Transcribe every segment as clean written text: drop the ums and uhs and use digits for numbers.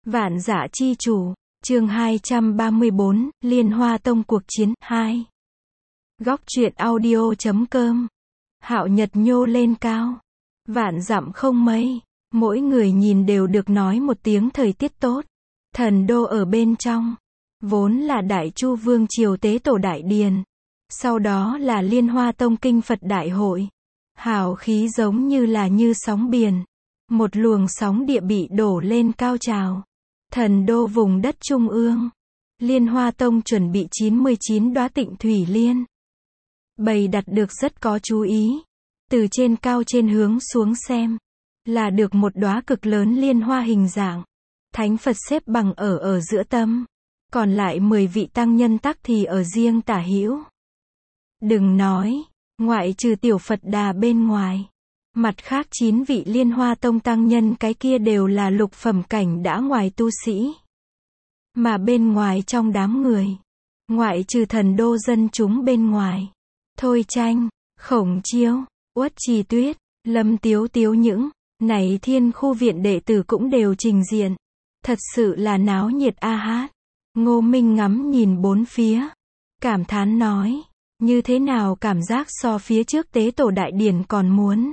Vạn Dã Chi Chủ, chương 234, Liên Hoa Tông cuộc chiến 2. Góc truyện audio.com. Hạo nhật nhô lên cao, vạn dặm không mây, mỗi người nhìn đều được nói một tiếng thời tiết tốt. Thần đô ở bên trong, vốn là Đại Chu Vương triều tế tổ đại điền, sau đó là Liên Hoa Tông kinh Phật đại hội. Hào khí giống như là như sóng biển, một luồng sóng địa bị đổ lên cao trào. Thần đô vùng đất trung ương, Liên Hoa Tông chuẩn bị 99 đóa tịnh thủy liên. Bày đặt được rất có chú ý. Từ trên cao trên hướng xuống xem, là được một đóa cực lớn liên hoa hình dạng. Thánh Phật xếp bằng ở giữa tâm, còn lại 10 vị tăng nhân tắc thì ở riêng tả hữu. Đừng nói, ngoại trừ tiểu Phật Đà bên ngoài, mặt khác 9 vị Liên Hoa Tông tăng nhân cái kia đều là lục phẩm cảnh đã ngoài tu sĩ. Mà bên ngoài trong đám người, ngoại trừ thần đô dân chúng bên ngoài, Thôi Tranh, Khổng Chiêu, Uất Trì Tuyết, Lâm Tiếu Tiếu những này thiên khu viện đệ tử cũng đều trình diện. Thật sự là náo nhiệt a hát. Ngô Minh ngắm nhìn bốn phía, cảm thán nói, như thế nào cảm giác so phía trước tế tổ đại điển còn muốn.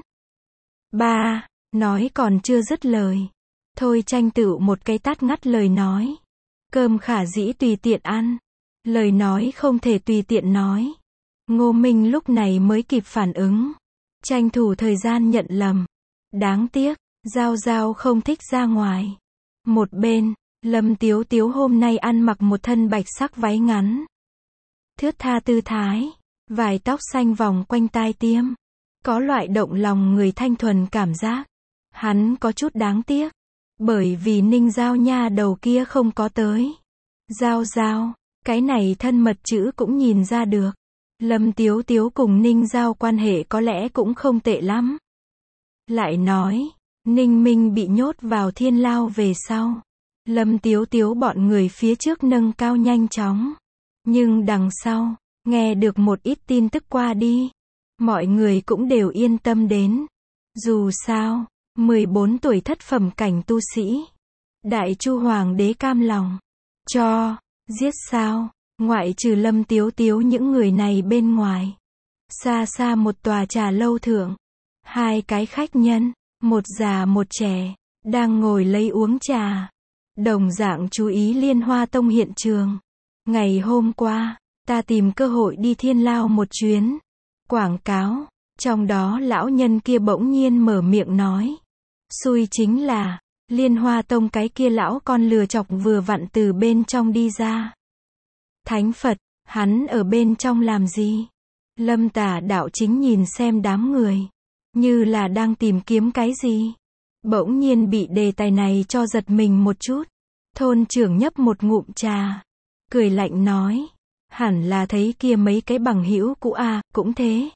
Ba, nói còn chưa dứt lời. Thôi Tranh tựu một cái tát ngắt lời nói. Cơm khả dĩ tùy tiện ăn, lời nói không thể tùy tiện nói. Ngô Minh lúc này mới kịp phản ứng, tranh thủ thời gian nhận lầm. Đáng tiếc, Giao Giao không thích ra ngoài. Một bên, Lâm Tiếu Tiếu hôm nay ăn mặc một thân bạch sắc váy ngắn, thướt tha tư thái, vài tóc xanh vòng quanh tai tiêm, có loại động lòng người thanh thuần cảm giác. Hắn có chút đáng tiếc, bởi vì Ninh Giao nha đầu kia không có tới. Giao Giao, cái này thân mật chữ cũng nhìn ra được. Lâm Tiếu Tiếu cùng Ninh Giao quan hệ có lẽ cũng không tệ lắm. Lại nói, Ninh Minh bị nhốt vào thiên lao về sau, Lâm Tiếu Tiếu bọn người phía trước nâng cao nhanh chóng. Nhưng đằng sau, nghe được một ít tin tức qua đi, mọi người cũng đều yên tâm đến. Dù sao, 14 tuổi thất phẩm cảnh tu sĩ, Đại Chu Hoàng đế cam lòng cho giết sao? Ngoại trừ Lâm Tiếu Tiếu những người này bên ngoài, xa xa một tòa trà lâu thượng, hai cái khách nhân, một già một trẻ, đang ngồi lấy uống trà. Đồng dạng chú ý Liên Hoa Tông hiện trường. Ngày hôm qua, ta tìm cơ hội đi thiên lao một chuyến, quảng cáo, trong đó lão nhân kia bỗng nhiên mở miệng nói. Xui chính là, Liên Hoa Tông cái kia lão con lừa chọc vừa vặn từ bên trong đi ra. Thánh Phật, hắn ở bên trong làm gì? Lâm Tả đạo chính nhìn xem đám người, như là đang tìm kiếm cái gì. Bỗng nhiên bị đề tài này cho giật mình một chút. Thôn trưởng nhấp một ngụm trà, cười lạnh nói, hẳn là thấy kia mấy cái bằng hữu cũ à, cũng thế.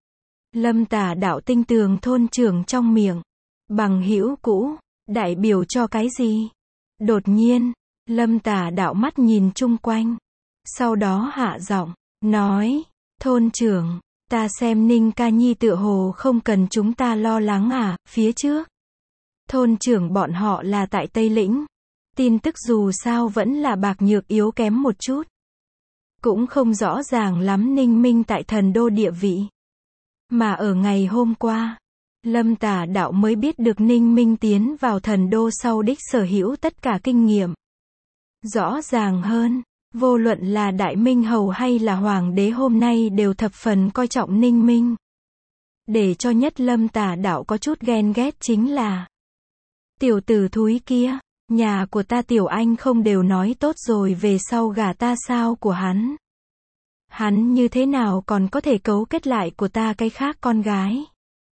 Lâm Tả đạo tinh tường thôn trưởng trong miệng, bằng hữu cũ, đại biểu cho cái gì? Đột nhiên, Lâm Tả đạo mắt nhìn chung quanh, sau đó hạ giọng, nói, thôn trưởng, ta xem Ninh ca nhi tựa hồ không cần chúng ta lo lắng à, phía trước. Thôn trưởng bọn họ là tại Tây Lĩnh, tin tức dù sao vẫn là bạc nhược yếu kém một chút. Cũng không rõ ràng lắm Ninh Minh tại thần đô địa vị. Mà ở ngày hôm qua, Lâm Tả đạo mới biết được Ninh Minh tiến vào thần đô sau đích sở hữu tất cả kinh nghiệm. Rõ ràng hơn, vô luận là Đại Minh Hầu hay là Hoàng đế hôm nay đều thập phần coi trọng Ninh Minh. Để cho nhất Lâm Tả đạo có chút ghen ghét chính là tiểu tử thúi kia, nhà của ta tiểu anh không đều nói tốt rồi về sau gả ta sao của hắn. Hắn như thế nào còn có thể cấu kết lại của ta cái khác con gái.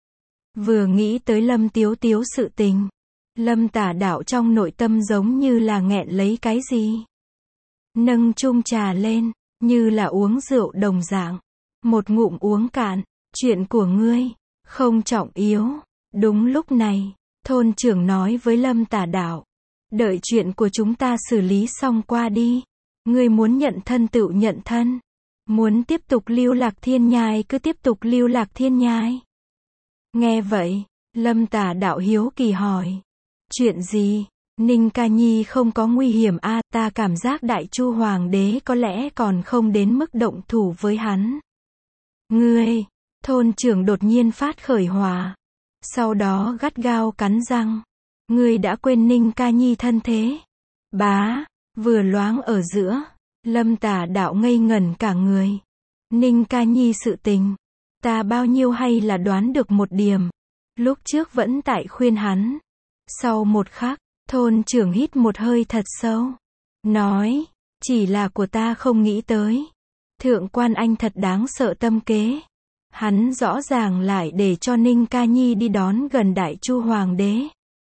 Vừa nghĩ tới Lâm Tiếu Tiếu sự tình, Lâm Tả đạo trong nội tâm giống như là nghẹn lấy cái gì. Nâng chung trà lên, như là uống rượu đồng dạng. Một ngụm uống cạn, chuyện của ngươi, không trọng yếu. Đúng lúc này, thôn trưởng nói với Lâm Tả đạo, đợi chuyện của chúng ta xử lý xong qua đi. Ngươi muốn nhận thân tựu nhận thân. Muốn tiếp tục lưu lạc thiên nhai cứ tiếp tục lưu lạc thiên nhai. Nghe vậy, Lâm Tả đạo hiếu kỳ hỏi. Chuyện gì? Ninh Ca Nhi không có nguy hiểm a, ta cảm giác Đại Chu Hoàng đế có lẽ còn không đến mức động thủ với hắn. Ngươi, thôn trưởng đột nhiên phát khởi hỏa. Sau đó gắt gao cắn răng. Ngươi đã quên Ninh Ca Nhi thân thế. Bá, vừa loáng ở giữa. Lâm Tả Đạo ngây ngẩn cả người. Ninh Ca Nhi sự tình. Ta bao nhiêu hay là đoán được một điểm. Lúc trước vẫn tại khuyên hắn. Sau một khắc, thôn trưởng hít một hơi thật sâu. Nói, chỉ là của ta không nghĩ tới. Thượng quan anh thật đáng sợ tâm kế. Hắn rõ ràng lại để cho Ninh Ca Nhi đi đón gần Đại Chu Hoàng đế.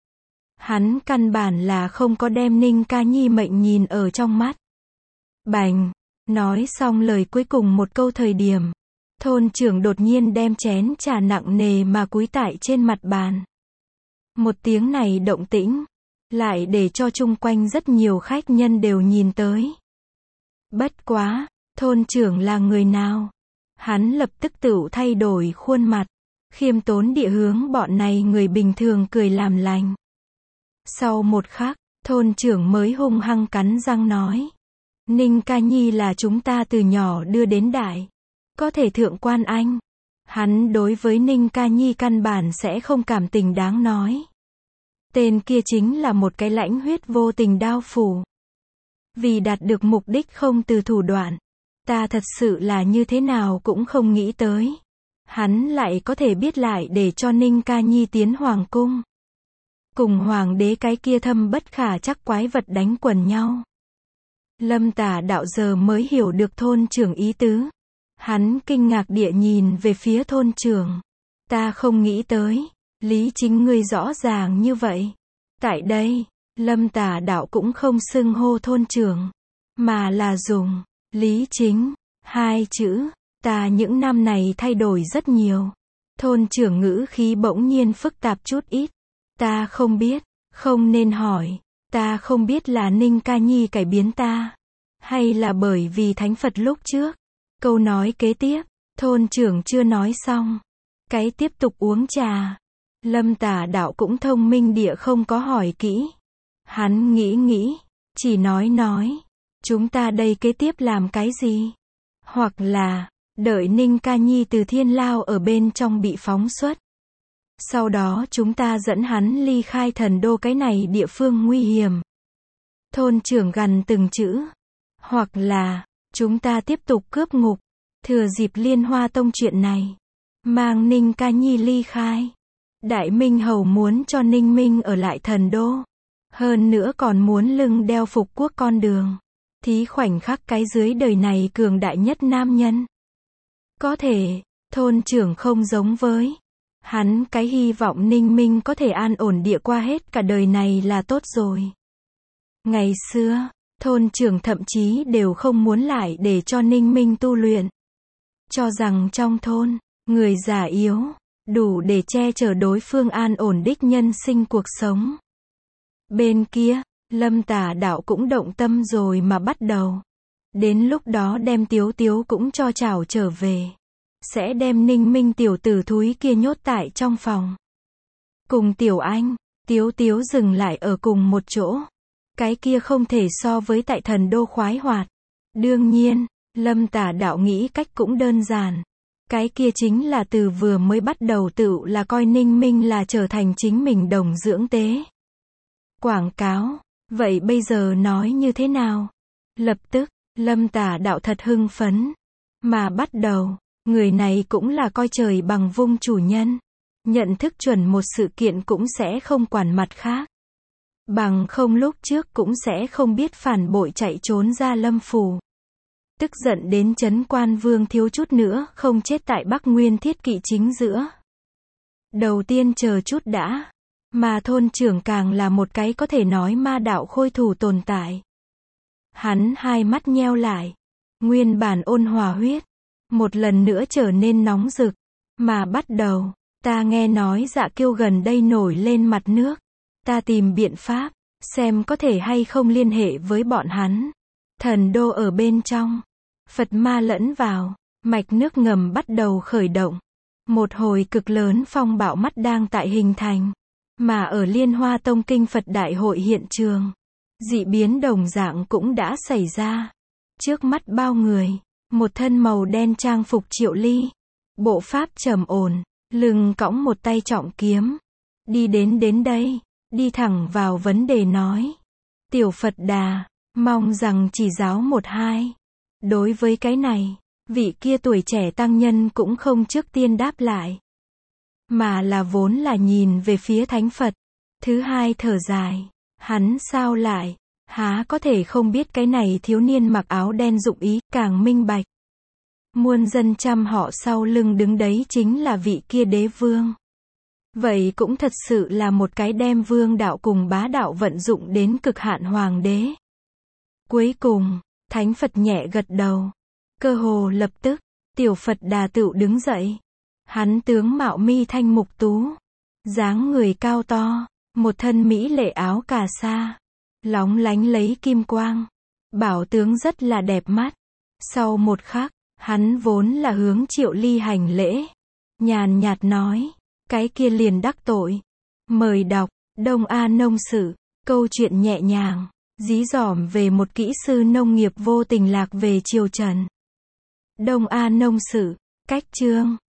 Hắn căn bản là không có đem Ninh Ca Nhi mệnh nhìn ở trong mắt. Bành, nói xong lời cuối cùng một câu thời điểm. Thôn trưởng đột nhiên đem chén trà nặng nề mà cúi tại trên mặt bàn. Một tiếng này động tĩnh, lại để cho chung quanh rất nhiều khách nhân đều nhìn tới. Bất quá, thôn trưởng là người nào? Hắn lập tức tựu thay đổi khuôn mặt, khiêm tốn địa hướng bọn này người bình thường cười làm lành. Sau một khắc, thôn trưởng mới hung hăng cắn răng nói. Ninh Ca Nhi là chúng ta từ nhỏ đưa đến đại. Có thể thượng quan anh. Hắn đối với Ninh Ca Nhi căn bản sẽ không cảm tình đáng nói. Tên kia chính là một cái lãnh huyết vô tình đao phủ. Vì đạt được mục đích không từ thủ đoạn. Ta thật sự là như thế nào cũng không nghĩ tới. Hắn lại có thể biết lại để cho Ninh Ca Nhi tiến hoàng cung. Cùng hoàng đế cái kia thâm bất khả chắc quái vật đánh quần nhau. Lâm Tả Đạo giờ mới hiểu được thôn trưởng ý tứ. Hắn kinh ngạc địa nhìn về phía thôn trưởng. Ta không nghĩ tới. Lý Chính ngươi rõ ràng như vậy. Tại đây, Lâm Tả Đạo cũng không xưng hô thôn trưởng. Mà là dùng Lý Chính, hai chữ. Ta những năm này thay đổi rất nhiều. Thôn trưởng ngữ khí bỗng nhiên phức tạp chút ít. Ta không biết, không nên hỏi. Ta không biết là Ninh Ca Nhi cải biến ta. Hay là bởi vì thánh Phật lúc trước. Câu nói kế tiếp, thôn trưởng chưa nói xong. Cái tiếp tục uống trà. Lâm Tả Đạo cũng thông minh địa không có hỏi kỹ. Hắn nghĩ, chỉ nói. Chúng ta đây kế tiếp làm cái gì? Hoặc là, đợi Ninh Ca Nhi từ thiên lao ở bên trong bị phóng xuất. Sau đó chúng ta dẫn hắn ly khai thần đô cái này địa phương nguy hiểm. Thôn trưởng gằn từng chữ. Hoặc là, chúng ta tiếp tục cướp ngục. Thừa dịp Liên Hoa Tông chuyện này. Mang Ninh Ca Nhi ly khai. Đại Minh Hầu muốn cho Ninh Minh ở lại thần đô. Hơn nữa còn muốn lưng đeo phục quốc con đường. Thí khoảnh khắc cái dưới đời này cường đại nhất nam nhân. Có thể, thôn trưởng không giống với. Hắn cái hy vọng Ninh Minh có thể an ổn địa qua hết cả đời này là tốt rồi. Ngày xưa, thôn trưởng thậm chí đều không muốn lại để cho Ninh Minh tu luyện. Cho rằng trong thôn, người già yếu, đủ để che chở đối phương an ổn đích nhân sinh cuộc sống. Bên kia, Lâm Tả Đạo cũng động tâm rồi mà bắt đầu. Đến lúc đó đem Tiếu Tiếu cũng cho chảo trở về. Sẽ đem Ninh Minh tiểu tử thúi kia nhốt tại trong phòng. Cùng Tiểu Anh, Tiếu Tiếu dừng lại ở cùng một chỗ. Cái kia không thể so với tại thần đô khoái hoạt. Đương nhiên, Lâm Tả Đạo nghĩ cách cũng đơn giản. Cái kia chính là từ vừa mới bắt đầu tự là coi Ninh Minh là trở thành chính mình đồng dưỡng tế. Quảng cáo. Vậy bây giờ nói như thế nào? Lập tức, Lâm Tả Đạo thật hưng phấn. Mà bắt đầu, người này cũng là coi trời bằng vung chủ nhân. Nhận thức chuẩn một sự kiện cũng sẽ không quản mặt khác. Bằng không lúc trước cũng sẽ không biết phản bội chạy trốn ra Lâm phủ. Tức giận đến Trấn Quan Vương thiếu chút nữa không chết tại Bắc Nguyên Thiết Kỵ chính giữa. Đầu tiên chờ chút đã. Mà thôn trưởng càng là một cái có thể nói ma đạo khôi thủ tồn tại. Hắn hai mắt nheo lại. Nguyên bản ôn hòa huyết. Một lần nữa trở nên nóng rực. Mà bắt đầu, ta nghe nói Dạ Kiêu gần đây nổi lên mặt nước. Ta tìm biện pháp, xem có thể hay không liên hệ với bọn hắn. Thần đô ở bên trong. Phật ma lẫn vào. Mạch nước ngầm bắt đầu khởi động. Một hồi cực lớn phong bạo mắt đang tại hình thành. Mà ở Liên Hoa Tông Kinh Phật Đại hội hiện trường, dị biến đồng dạng cũng đã xảy ra. Trước mắt bao người, một thân màu đen trang phục Triệu Ly, bộ pháp trầm ổn, lưng cõng một tay trọng kiếm, đi đến đây, đi thẳng vào vấn đề nói: "Tiểu Phật Đà, mong rằng chỉ giáo một hai." Đối với cái này, vị kia tuổi trẻ tăng nhân cũng không trước tiên đáp lại, mà là vốn là nhìn về phía Thánh Phật. Thứ hai thở dài, hắn sao lại, há có thể không biết cái này thiếu niên mặc áo đen dụng ý, càng minh bạch. Muôn dân trăm họ sau lưng đứng đấy chính là vị kia đế vương. Vậy cũng thật sự là một cái đem vương đạo cùng bá đạo vận dụng đến cực hạn hoàng đế. Cuối cùng, Thánh Phật nhẹ gật đầu. Cơ hồ lập tức, Tiểu Phật Đà tựu đứng dậy. Hắn tướng mạo mi thanh mục tú, dáng người cao to, một thân mỹ lệ áo cà sa, lóng lánh lấy kim quang. Bảo tướng rất là đẹp mắt. Sau một khắc, hắn vốn là hướng Triệu Ly hành lễ, nhàn nhạt nói: "Cái kia liền đắc tội. Mời đọc, Đông A Nông Sự." Câu chuyện nhẹ nhàng, dí dỏm về một kỹ sư nông nghiệp vô tình lạc về triều Trần. Đông A Nông Sự, cách chương